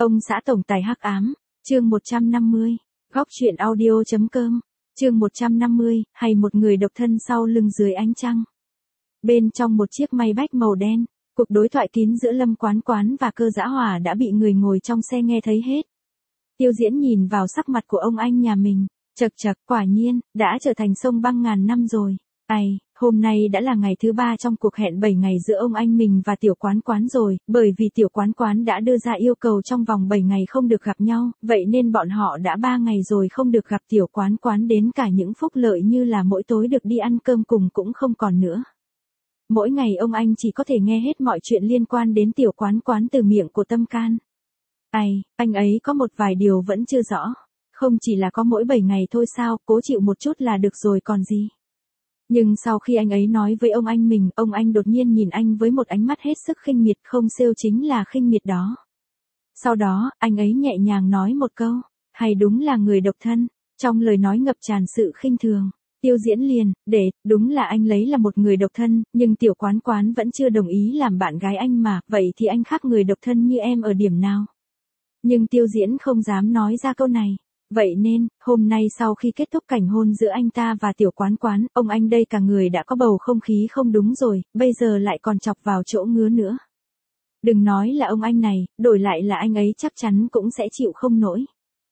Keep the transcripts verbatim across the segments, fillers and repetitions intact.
Ông xã tổng tài hắc ám, chương một trăm năm mươi, góc truyện audio.com, chương một trăm năm mươi, hay một người độc thân sau lưng dưới ánh trăng. Bên trong một chiếc Maybach màu đen, cuộc đối thoại kín giữa Lâm Quán Quán và Cơ Dã Hòa đã bị người ngồi trong xe nghe thấy hết. Tiêu Diễn nhìn vào sắc mặt của ông anh nhà mình, chậc chậc, quả nhiên, đã trở thành sông băng ngàn năm rồi. Ai, hôm nay đã là ngày thứ ba trong cuộc hẹn bảy ngày giữa ông anh mình và Tiểu Quán Quán rồi, bởi vì Tiểu Quán Quán đã đưa ra yêu cầu trong vòng bảy ngày không được gặp nhau, vậy nên bọn họ đã ba ngày rồi không được gặp Tiểu Quán Quán, đến cả những phúc lợi như là mỗi tối được đi ăn cơm cùng cũng không còn nữa. Mỗi ngày ông anh chỉ có thể nghe hết mọi chuyện liên quan đến Tiểu Quán Quán từ miệng của Tâm Can. Ai, anh ấy có một vài điều vẫn chưa rõ. Không chỉ là có mỗi bảy ngày thôi sao, cố chịu một chút là được rồi còn gì. Nhưng sau khi anh ấy nói với ông anh mình, ông anh đột nhiên nhìn anh với một ánh mắt hết sức khinh miệt, không siêu chính là khinh miệt đó. Sau đó, anh ấy nhẹ nhàng nói một câu, hay đúng là người độc thân, trong lời nói ngập tràn sự khinh thường. Tiêu Diễn liền, để, đúng là anh lấy là một người độc thân, nhưng Tiểu Quán Quán vẫn chưa đồng ý làm bạn gái anh mà, vậy thì anh khác người độc thân như em ở điểm nào? Nhưng Tiêu Diễn không dám nói ra câu này. Vậy nên, hôm nay sau khi kết thúc cảnh hôn giữa anh ta và Tiểu Quán Quán, ông anh đây cả người đã có bầu không khí không đúng rồi, bây giờ lại còn chọc vào chỗ ngứa nữa. Đừng nói là ông anh này, đổi lại là anh ấy chắc chắn cũng sẽ chịu không nổi.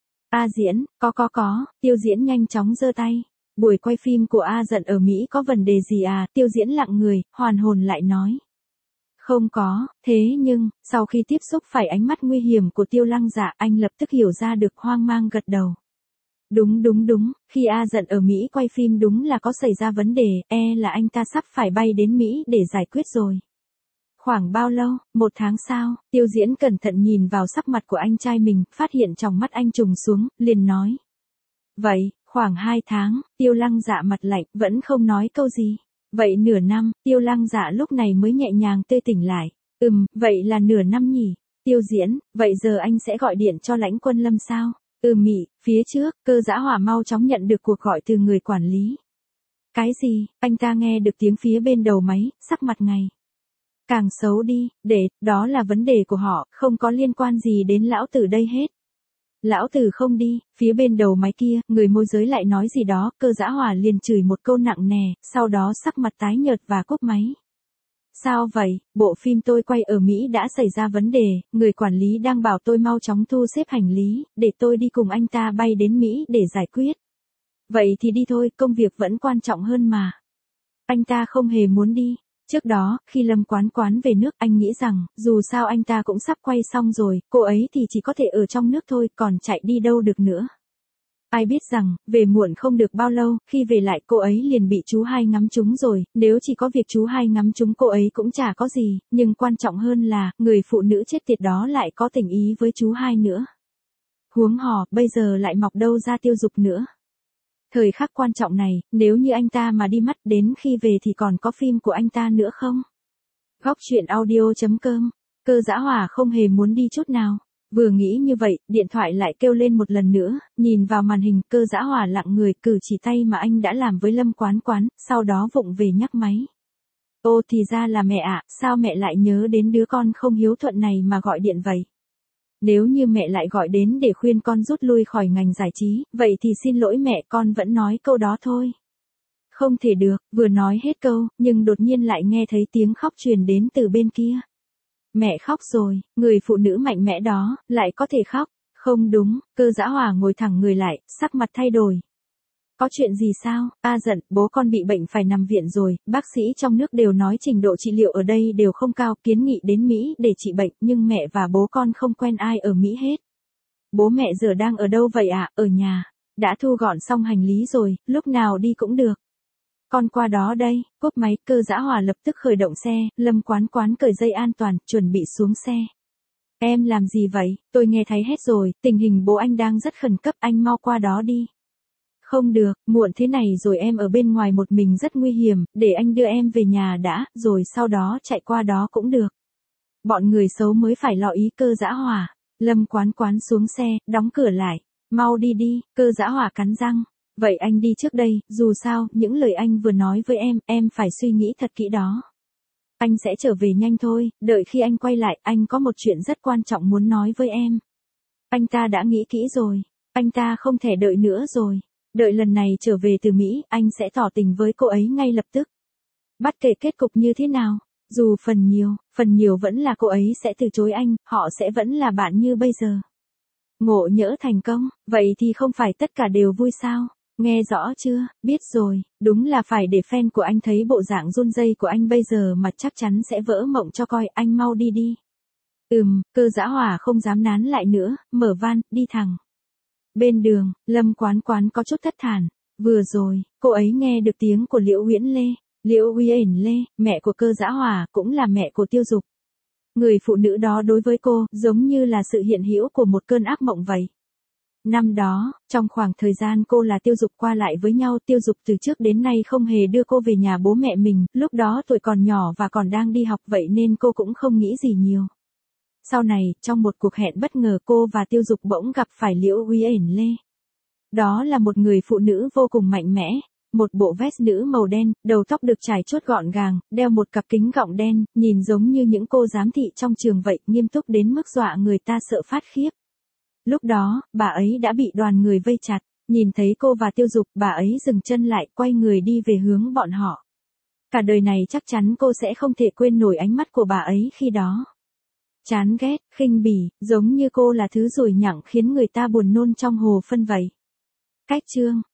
A Diễn, có có có, Tiêu Diễn nhanh chóng giơ tay. Buổi quay phim của A Dận ở Mỹ có vấn đề gì à? Tiêu Diễn lặng người, hoàn hồn lại nói. Không có, thế nhưng, sau khi tiếp xúc phải ánh mắt nguy hiểm của Tiêu Lăng Dạ, anh lập tức hiểu ra được, hoang mang gật đầu. Đúng đúng đúng, khi A Dận ở Mỹ quay phim đúng là có xảy ra vấn đề, e là anh ta sắp phải bay đến Mỹ để giải quyết rồi. Khoảng bao lâu, một tháng sao? Tiêu Diễn cẩn thận nhìn vào sắc mặt của anh trai mình, phát hiện trong mắt anh trùng xuống, liền nói. Vậy, khoảng hai tháng, Tiêu Lăng Dạ mặt lạnh, vẫn không nói câu gì. Vậy nửa năm, Tiêu Lăng Dạ lúc này mới nhẹ nhàng tê tỉnh lại. Ừm, vậy là nửa năm nhỉ? Tiêu Diễn, vậy giờ anh sẽ gọi điện cho Lãnh Quân Lâm sao? Ừ mị, phía trước, Cơ Dã Hòa mau chóng nhận được cuộc gọi từ người quản lý. Cái gì? Anh ta nghe được tiếng phía bên đầu máy, sắc mặt ngày càng xấu đi, để, đó là vấn đề của họ, không có liên quan gì đến lão tử đây hết. Lão tử không đi, phía bên đầu máy kia, người môi giới lại nói gì đó, Cơ Dã Hòa liền chửi một câu nặng nề, sau đó sắc mặt tái nhợt và cúp máy. Sao vậy, bộ phim tôi quay ở Mỹ đã xảy ra vấn đề, người quản lý đang bảo tôi mau chóng thu xếp hành lý, để tôi đi cùng anh ta bay đến Mỹ để giải quyết. Vậy thì đi thôi, công việc vẫn quan trọng hơn mà. Anh ta không hề muốn đi. Trước đó, khi Lâm Quán Quán về nước, anh nghĩ rằng, dù sao anh ta cũng sắp quay xong rồi, cô ấy thì chỉ có thể ở trong nước thôi, còn chạy đi đâu được nữa. Ai biết rằng, về muộn không được bao lâu, khi về lại cô ấy liền bị chú hai ngắm trúng rồi, nếu chỉ có việc chú hai ngắm trúng cô ấy cũng chả có gì, nhưng quan trọng hơn là, người phụ nữ chết tiệt đó lại có tình ý với chú hai nữa. Huống hò, bây giờ lại mọc đâu ra tiêu dục nữa. Thời khắc quan trọng này, nếu như anh ta mà đi mất đến khi về thì còn có phim của anh ta nữa không? Góc truyện audio.com, Cơ Dã Hòa không hề muốn đi chút nào. Vừa nghĩ như vậy, điện thoại lại kêu lên một lần nữa, nhìn vào màn hình, Cơ Dã Hòa lặng người, cử chỉ tay mà anh đã làm với Lâm Quán Quán, sau đó vụng về nhắc máy. Ô thì ra là mẹ ạ, sao mẹ lại nhớ đến đứa con không hiếu thuận này mà gọi điện vậy? Nếu như mẹ lại gọi đến để khuyên con rút lui khỏi ngành giải trí, vậy thì xin lỗi mẹ, con vẫn nói câu đó thôi. Không thể được, vừa nói hết câu, nhưng đột nhiên lại nghe thấy tiếng khóc truyền đến từ bên kia. Mẹ khóc rồi, người phụ nữ mạnh mẽ đó, lại có thể khóc. Không đúng, Cơ Dã Hòa ngồi thẳng người lại, sắc mặt thay đổi. Có chuyện gì sao? A Dận, bố con bị bệnh phải nằm viện rồi, bác sĩ trong nước đều nói trình độ trị liệu ở đây đều không cao, kiến nghị đến Mỹ để trị bệnh, nhưng mẹ và bố con không quen ai ở Mỹ hết. Bố mẹ giờ đang ở đâu vậy ạ? À? Ở nhà. Đã thu gọn xong hành lý rồi, lúc nào đi cũng được. Con qua đó đây, cúp máy, Cơ Dã Hòa lập tức khởi động xe, Lâm Quán Quán cởi dây an toàn, chuẩn bị xuống xe. Em làm gì vậy? Tôi nghe thấy hết rồi, tình hình bố anh đang rất khẩn cấp, anh mau qua đó đi. Không được, muộn thế này rồi em ở bên ngoài một mình rất nguy hiểm, để anh đưa em về nhà đã, rồi sau đó chạy qua đó cũng được. Bọn người xấu mới phải lo ý Cơ Dã Hòa. Lâm Quán Quán xuống xe, đóng cửa lại. Mau đi đi, Cơ Dã Hòa cắn răng. Vậy anh đi trước đây, dù sao, những lời anh vừa nói với em, em phải suy nghĩ thật kỹ đó. Anh sẽ trở về nhanh thôi, đợi khi anh quay lại, anh có một chuyện rất quan trọng muốn nói với em. Anh ta đã nghĩ kỹ rồi. Anh ta không thể đợi nữa rồi. Đợi lần này trở về từ Mỹ, anh sẽ tỏ tình với cô ấy ngay lập tức. Bất kể kết cục như thế nào, dù phần nhiều, phần nhiều vẫn là cô ấy sẽ từ chối anh, họ sẽ vẫn là bạn như bây giờ. Ngộ nhỡ thành công, vậy thì không phải tất cả đều vui sao? Nghe rõ chưa? Biết rồi, đúng là phải để fan của anh thấy bộ dạng run rây của anh bây giờ mà chắc chắn sẽ vỡ mộng cho coi, anh mau đi đi. Ừm, Cơ Dã Hòa không dám nán lại nữa, mở van, đi thẳng. Bên đường, Lâm Quán Quán có chút thất thản. Vừa rồi, cô ấy nghe được tiếng của Liễu Uyển Lê. Liễu Uyển Lê, mẹ của Cơ Dã Hòa, cũng là mẹ của Tiêu Dục. Người phụ nữ đó đối với cô, giống như là sự hiện hữu của một cơn ác mộng vậy. Năm đó, trong khoảng thời gian cô là Tiêu Dục qua lại với nhau, Tiêu Dục từ trước đến nay không hề đưa cô về nhà bố mẹ mình, lúc đó tuổi còn nhỏ và còn đang đi học vậy nên cô cũng không nghĩ gì nhiều. Sau này, trong một cuộc hẹn bất ngờ cô và Tiêu Dục bỗng gặp phải Liễu Uyển Lê. Đó là một người phụ nữ vô cùng mạnh mẽ, một bộ vest nữ màu đen, đầu tóc được trải chuốt gọn gàng, đeo một cặp kính gọng đen, nhìn giống như những cô giám thị trong trường vậy, nghiêm túc đến mức dọa người ta sợ phát khiếp. Lúc đó, bà ấy đã bị đoàn người vây chặt, nhìn thấy cô và Tiêu Dục, bà ấy dừng chân lại, quay người đi về hướng bọn họ. Cả đời này chắc chắn cô sẽ không thể quên nổi ánh mắt của bà ấy khi đó. Chán ghét, khinh bỉ, giống như cô là thứ rủi nhặng khiến người ta buồn nôn trong hồ phân vậy. Cách chương